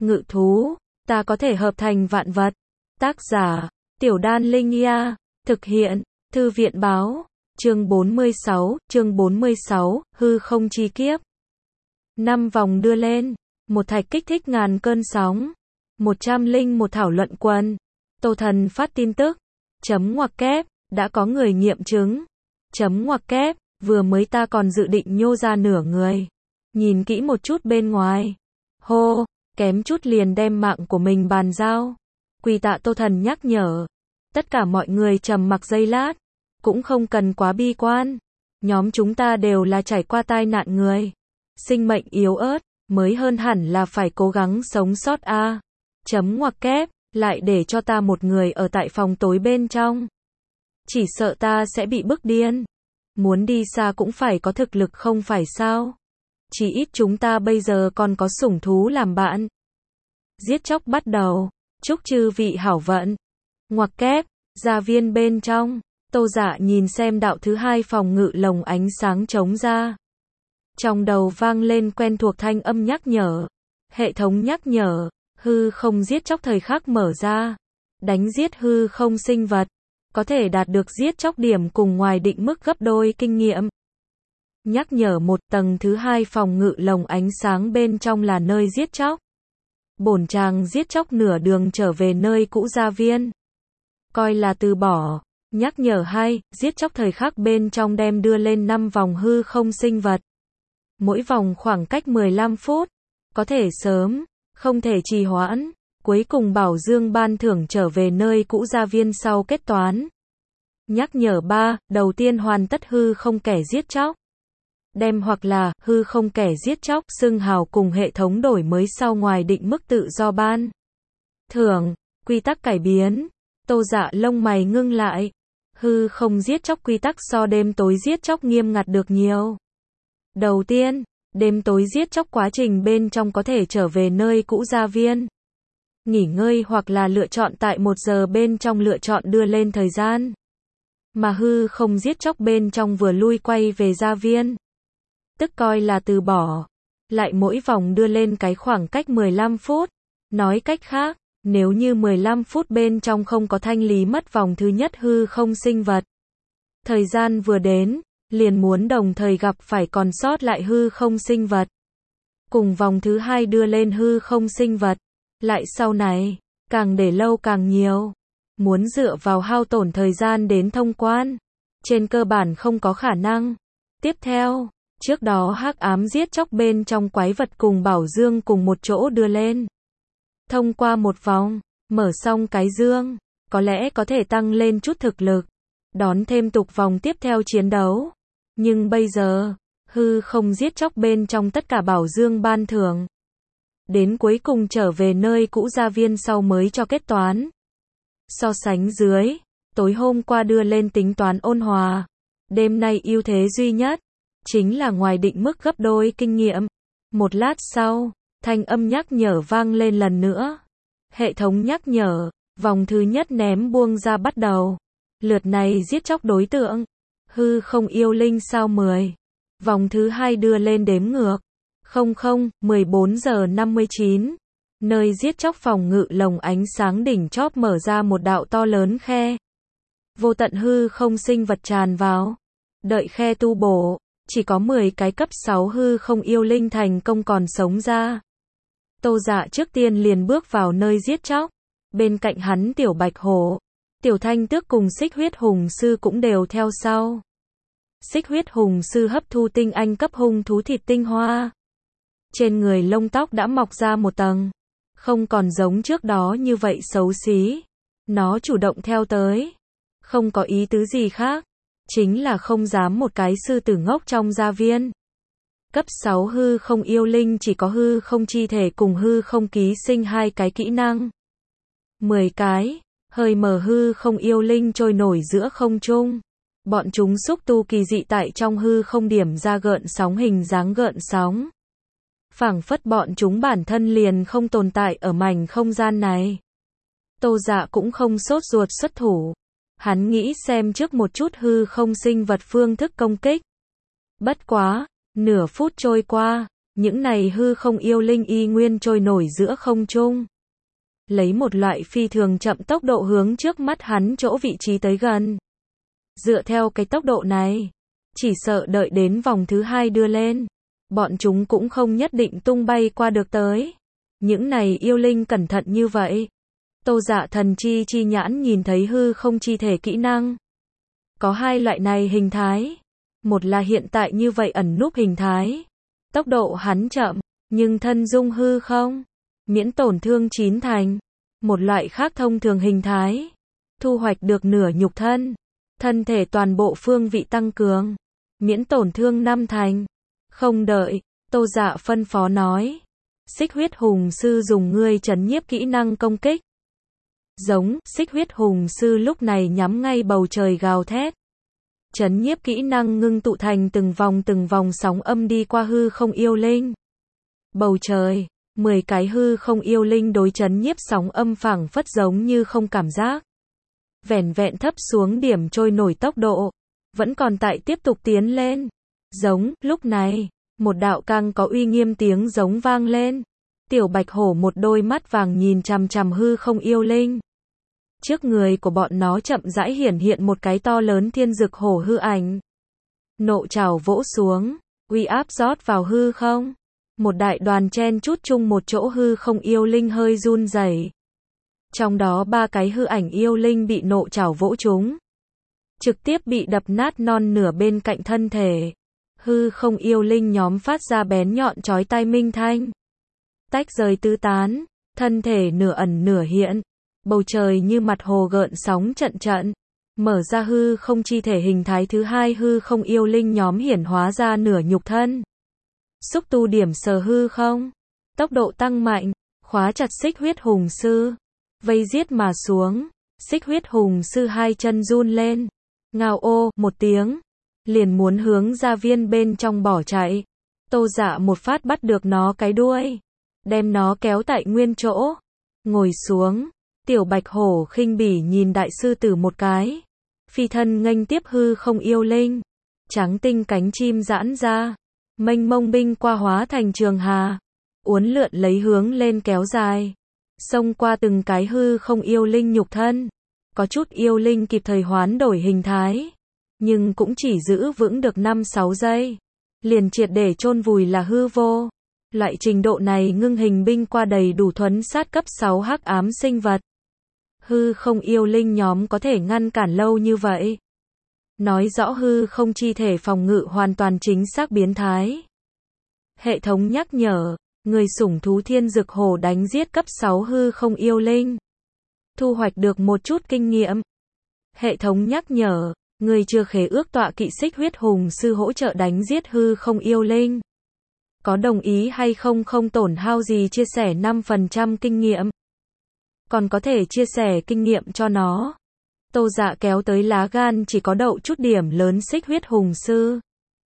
ngự thú, ta có thể hợp thành vạn vật. Tác giả, Tiểu Đan Linh Nha, thực hiện, Thư viện Báo, chương 46, hư không chi kiếp. 5 vòng đưa lên, một thạch kích thích ngàn cơn sóng. 101 thảo luận quân. Tô Thần phát tin tức. Chấm ngoặc kép, đã có người nghiệm chứng. Chấm ngoặc kép, vừa mới ta còn dự định nhô ra nửa người. Nhìn kỹ một chút bên ngoài. Hô, kém chút liền đem mạng của mình bàn giao. Quỳ tạ Tô Thần nhắc nhở. Tất cả mọi người trầm mặc giây lát. Cũng không cần quá bi quan. Nhóm chúng ta đều là trải qua tai nạn người. Sinh mệnh yếu ớt, mới hơn hẳn là phải cố gắng sống sót a. Chấm ngoặc kép, lại để cho ta một người ở tại phòng tối bên trong. Chỉ sợ ta sẽ bị bức điên. Muốn đi xa cũng phải có thực lực không phải sao? Chỉ ít chúng ta bây giờ còn có sủng thú làm bạn. Giết chóc bắt đầu. Chúc chư vị hảo vận. Ngoặc kép, gia viên bên trong. Tô Dạ nhìn xem đạo thứ hai phòng ngự lồng ánh sáng trống ra. Trong đầu vang lên quen thuộc thanh âm nhắc nhở. Hệ thống nhắc nhở, hư không giết chóc thời khắc mở ra. Đánh giết hư không sinh vật. Có thể đạt được giết chóc điểm cùng ngoài định mức gấp đôi kinh nghiệm. Nhắc nhở một tầng thứ hai phòng ngự lồng ánh sáng bên trong là nơi giết chóc. Bổn chàng giết chóc nửa đường trở về nơi cũ gia viên. Coi là từ bỏ. Nhắc nhở 2, giết chóc thời khắc bên trong đem đưa lên 5 vòng hư không sinh vật. Mỗi vòng khoảng cách 15 phút. Có thể sớm, không thể trì hoãn. Cuối cùng bảo dương ban thưởng trở về nơi cũ gia viên sau kết toán. Nhắc nhở 3, đầu tiên hoàn tất hư không kẻ giết chóc. Đem hoặc là hư không kẻ giết chóc xưng hào cùng hệ thống đổi mới sau ngoài định mức tự do ban. Thưởng, quy tắc cải biến. Tô Dạ lông mày ngưng lại. Hư không giết chóc quy tắc so đêm tối giết chóc nghiêm ngặt được nhiều. Đầu tiên, đêm tối giết chóc quá trình bên trong có thể trở về nơi cũ gia viên. Nghỉ ngơi hoặc là lựa chọn tại 1 giờ bên trong lựa chọn đưa lên thời gian. Mà hư không giết chóc bên trong vừa lui quay về gia viên. Tức coi là từ bỏ. Lại mỗi vòng đưa lên cái khoảng cách 15 phút. Nói cách khác, nếu như 15 phút bên trong không có thanh lý mất vòng thứ nhất hư không sinh vật. Thời gian vừa đến, liền muốn đồng thời gặp phải còn sót lại hư không sinh vật. Cùng vòng thứ hai đưa lên hư không sinh vật. Lại sau này, càng để lâu càng nhiều. Muốn dựa vào hao tổn thời gian đến thông quan. Trên cơ bản không có khả năng. Tiếp theo, trước đó hắc ám giết chóc bên trong quái vật cùng bảo dương cùng một chỗ đưa lên. Thông qua một vòng, mở xong cái dương, có lẽ có thể tăng lên chút thực lực. Đón thêm tục vòng tiếp theo chiến đấu. Nhưng bây giờ, hư không giết chóc bên trong tất cả bảo dương ban thưởng. Đến cuối cùng trở về nơi cũ gia viên sau mới cho kết toán. So sánh dưới, tối hôm qua đưa lên tính toán ôn hòa. Đêm nay ưu thế duy nhất, chính là ngoài định mức gấp đôi kinh nghiệm. Một lát sau, thanh âm nhắc nhở vang lên lần nữa. Hệ thống nhắc nhở, vòng thứ nhất ném buông ra bắt đầu. Lượt này giết chóc đối tượng. Hư không yêu linh sao 10. Vòng thứ hai đưa lên đếm ngược. 14 giờ 59. Nơi giết chóc phòng ngự lồng ánh sáng đỉnh chóp mở ra một đạo to lớn khe. Vô tận hư không sinh vật tràn vào. Đợi khe tu bổ, chỉ có 10 cái cấp 6 hư không yêu linh thành công còn sống ra. Tô Dạ trước tiên liền bước vào nơi giết chóc. Bên cạnh hắn tiểu bạch hổ, tiểu thanh tước cùng xích huyết hùng sư cũng đều theo sau. Xích huyết hùng sư hấp thu tinh anh cấp hung thú thịt tinh hoa. Trên người lông tóc đã mọc ra một tầng. Không còn giống trước đó như vậy xấu xí. Nó chủ động theo tới. Không có ý tứ gì khác. Chính là không dám một cái sư tử ngốc trong gia viên. Cấp 6 hư không yêu linh chỉ có hư không chi thể cùng hư không ký sinh 2 cái kỹ năng. 10 cái, hơi mờ hư không yêu linh trôi nổi giữa không trung. Bọn chúng xúc tu kỳ dị tại trong hư không điểm ra gợn sóng hình dáng gợn sóng. Phảng phất bọn chúng bản thân liền không tồn tại ở mảnh không gian này. Tô Dạ cũng không sốt ruột xuất thủ. Hắn nghĩ xem trước một chút hư không sinh vật phương thức công kích. Bất quá, nửa phút trôi qua, Những này hư không yêu linh y nguyên trôi nổi giữa không trung. Lấy một loại phi thường chậm tốc độ hướng trước mắt hắn chỗ vị trí tới gần. Dựa theo cái tốc độ này, chỉ sợ đợi đến vòng thứ 2 đưa lên, bọn chúng cũng không nhất định tung bay qua được tới. Những này yêu linh cẩn thận như vậy. Tô Dạ thần chi chi nhãn nhìn thấy hư không chi thể kỹ năng. Có hai loại này hình thái. Một là hiện tại như vậy ẩn núp hình thái. Tốc độ hắn chậm, nhưng thân dung hư không. Miễn tổn thương 9 thành. Một loại khác thông thường hình thái. Thu hoạch được nửa nhục thân. Thân thể toàn bộ phương vị tăng cường. Miễn tổn thương 5 thành. Không đợi, Tô Dạ phân phó nói. Xích huyết hùng sư dùng ngươi trấn nhiếp kỹ năng công kích. Giống, xích huyết hùng sư lúc này nhắm ngay bầu trời gào thét. Trấn nhiếp kỹ năng ngưng tụ thành từng vòng sóng âm đi qua hư không yêu linh. Bầu trời, 10 cái hư không yêu linh đối trấn nhiếp sóng âm phảng phất giống như không cảm giác. Vẻn vẹn thấp xuống điểm trôi nổi tốc độ, vẫn còn tại tiếp tục tiến lên. Giống, lúc này, một đạo càng có uy nghiêm tiếng giống vang lên. Tiểu bạch hổ một đôi mắt vàng nhìn chằm chằm hư không yêu linh. Trước người của bọn nó chậm rãi hiển hiện một cái to lớn thiên dực hổ hư ảnh. Nộ trảo vỗ xuống, uy áp rót vào hư không. Một đại đoàn chen chúc chung một chỗ hư không yêu linh hơi run rẩy. Trong đó 3 cái hư ảnh yêu linh bị nộ trảo vỗ trúng. Trực tiếp bị đập nát non nửa bên cạnh thân thể. Hư không yêu linh nhóm phát ra bén nhọn chói tai minh thanh. Tách rời tứ tán, thân thể nửa ẩn nửa hiện. Bầu trời như mặt hồ gợn sóng trận trận. Mở ra hư không chi thể hình thái thứ 2 hư không yêu linh nhóm hiển hóa ra nửa nhục thân. Xúc tu điểm sờ hư không. Tốc độ tăng mạnh, khóa chặt xích huyết hùng sư. Vây giết mà xuống. Xích huyết hùng sư hai chân run lên. Ngao ô, một tiếng. Liền muốn hướng ra viên bên trong bỏ chạy. Tô Dạ một phát bắt được nó cái đuôi. Đem nó kéo tại nguyên chỗ. Ngồi xuống. Tiểu bạch hổ khinh bỉ nhìn đại sư tử một cái. Phi thân nghênh tiếp hư không yêu linh. Trắng tinh cánh chim giãn ra. Mênh mông binh qua hóa thành trường hà. Uốn lượn lấy hướng lên kéo dài. Xông qua từng cái hư không yêu linh nhục thân. Có chút yêu linh kịp thời hoán đổi hình thái. Nhưng cũng chỉ giữ vững được 5-6 giây. Liền triệt để chôn vùi là hư vô. Loại trình độ này ngưng hình binh qua đầy đủ thuấn sát cấp 6 hắc ám sinh vật. Hư không yêu linh nhóm có thể ngăn cản lâu như vậy. Nói rõ hư không chi thể phòng ngự hoàn toàn chính xác biến thái. Hệ thống nhắc nhở, người sủng thú thiên dực hổ đánh giết cấp 6 hư không yêu linh. Thu hoạch được một chút kinh nghiệm. Hệ thống nhắc nhở, người chưa khế ước tọa kỵ xích huyết hùng sư hỗ trợ đánh giết hư không yêu linh. Có đồng ý hay không không tổn hao gì chia sẻ 5% kinh nghiệm. Còn có thể chia sẻ kinh nghiệm cho nó. Tô Dạ kéo tới lá gan chỉ có đậu chút điểm lớn xích huyết hùng sư.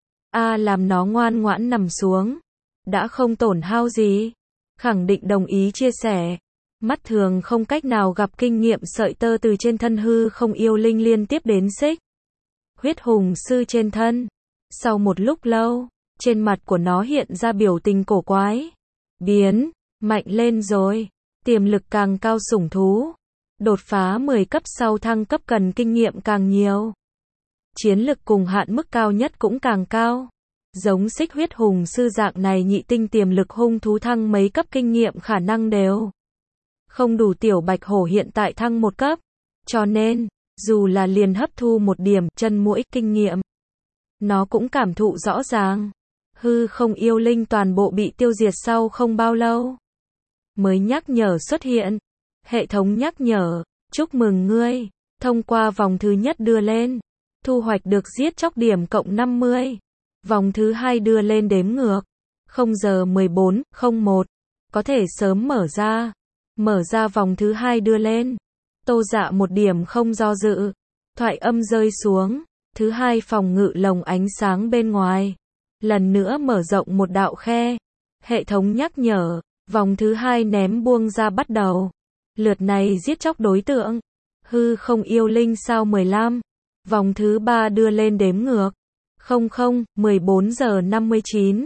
Làm nó ngoan ngoãn nằm xuống. Đã không tổn hao gì. Khẳng định đồng ý chia sẻ. Mắt thường không cách nào gặp kinh nghiệm sợi tơ từ trên thân hư không yêu linh liên tiếp đến xích huyết hùng sư trên thân. Sau một lúc lâu, trên mặt của nó hiện ra biểu tình cổ quái. Biến, mạnh lên rồi. Tiềm lực càng cao sủng thú. Đột phá 10 cấp sau thăng cấp cần kinh nghiệm càng nhiều. Chiến lực cùng hạn mức cao nhất cũng càng cao. Giống xích huyết hùng sư dạng này nhị tinh tiềm lực hung thú thăng mấy cấp kinh nghiệm khả năng đều không đủ tiểu bạch hổ hiện tại thăng một cấp. Cho nên, dù là liền hấp thu một điểm chân muỗi kinh nghiệm, nó cũng cảm thụ rõ ràng. Hư không yêu linh toàn bộ bị tiêu diệt sau không bao lâu. Mới nhắc nhở xuất hiện. Hệ thống nhắc nhở, chúc mừng ngươi, thông qua vòng thứ nhất đưa lên. Thu hoạch được giết chóc điểm cộng 50. Vòng thứ 2 đưa lên đếm ngược. 0 giờ 14:01. Có thể sớm mở ra. Mở ra vòng thứ 2 đưa lên. Tô Dạ một điểm không do dự. Thoại âm rơi xuống. Thứ 2 phòng ngự lồng ánh sáng bên ngoài. Lần nữa mở rộng một đạo khe. Hệ thống nhắc nhở. Vòng thứ 2 ném buông ra bắt đầu. Lượt này giết chóc đối tượng. Hư không yêu linh sao 15. Vòng thứ 3 đưa lên đếm ngược. 14 giờ 59.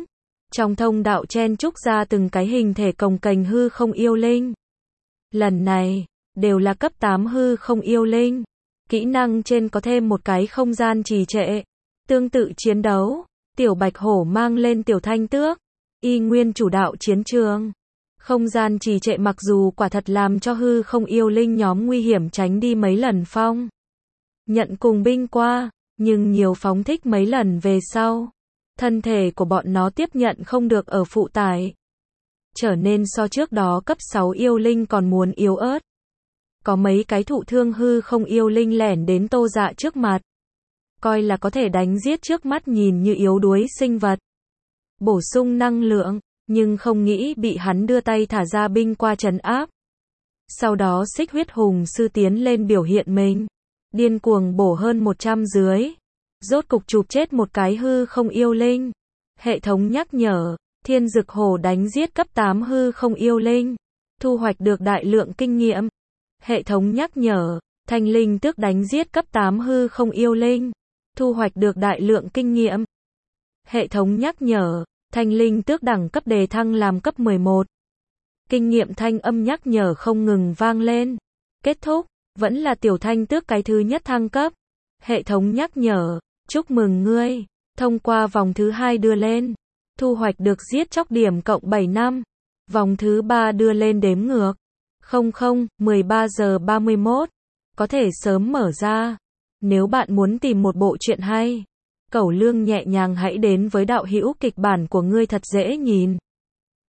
Trong thông đạo chen chúc ra từng cái hình thể cồng kềnh hư không yêu linh. Lần này, đều là cấp 8 hư không yêu linh. Kỹ năng trên có thêm một cái không gian trì trệ. Tương tự chiến đấu, tiểu bạch hổ mang lên tiểu thanh tước, y nguyên chủ đạo chiến trường. Không gian trì trệ mặc dù quả thật làm cho hư không yêu linh nhóm nguy hiểm tránh đi mấy lần phong nhận cùng binh qua, nhưng nhiều phóng thích mấy lần về sau, thân thể của bọn nó tiếp nhận không được ở phụ tải. Trở nên so trước đó cấp 6 yêu linh còn muốn yếu ớt. Có mấy cái thụ thương hư không yêu linh lẻn đến Tô Dạ trước mặt. Coi là có thể đánh giết trước mắt nhìn như yếu đuối sinh vật. Bổ sung năng lượng, nhưng không nghĩ bị hắn đưa tay thả ra binh qua trấn áp. Sau đó Xích Huyết Hùng sư tiến lên biểu hiện mình. Điên cuồng bổ hơn 100 dưới. Rốt cục chụp chết một cái hư không yêu linh. Hệ thống nhắc nhở, Thiên Dực Hổ đánh giết cấp 8 hư không yêu linh. Thu hoạch được đại lượng kinh nghiệm. Hệ thống nhắc nhở, Thanh Linh Tước đánh giết cấp 8 hư không yêu linh. Thu hoạch được đại lượng kinh nghiệm. Hệ thống nhắc nhở, Thanh Linh Tước đẳng cấp đề thăng làm cấp 11. Kinh nghiệm thanh âm nhắc nhở không ngừng vang lên. Kết thúc, vẫn là tiểu thanh tước cái thứ nhất thăng cấp. Hệ thống nhắc nhở, chúc mừng ngươi, thông qua vòng thứ 2 đưa lên. Thu hoạch được giết chóc điểm cộng 7 năm. Vòng thứ 3 đưa lên đếm ngược. 13 giờ 31. Có thể sớm mở ra. Nếu bạn muốn tìm một bộ truyện hay, Cẩu Lương nhẹ nhàng hãy đến với đạo hữu kịch bản của ngươi thật dễ nhìn.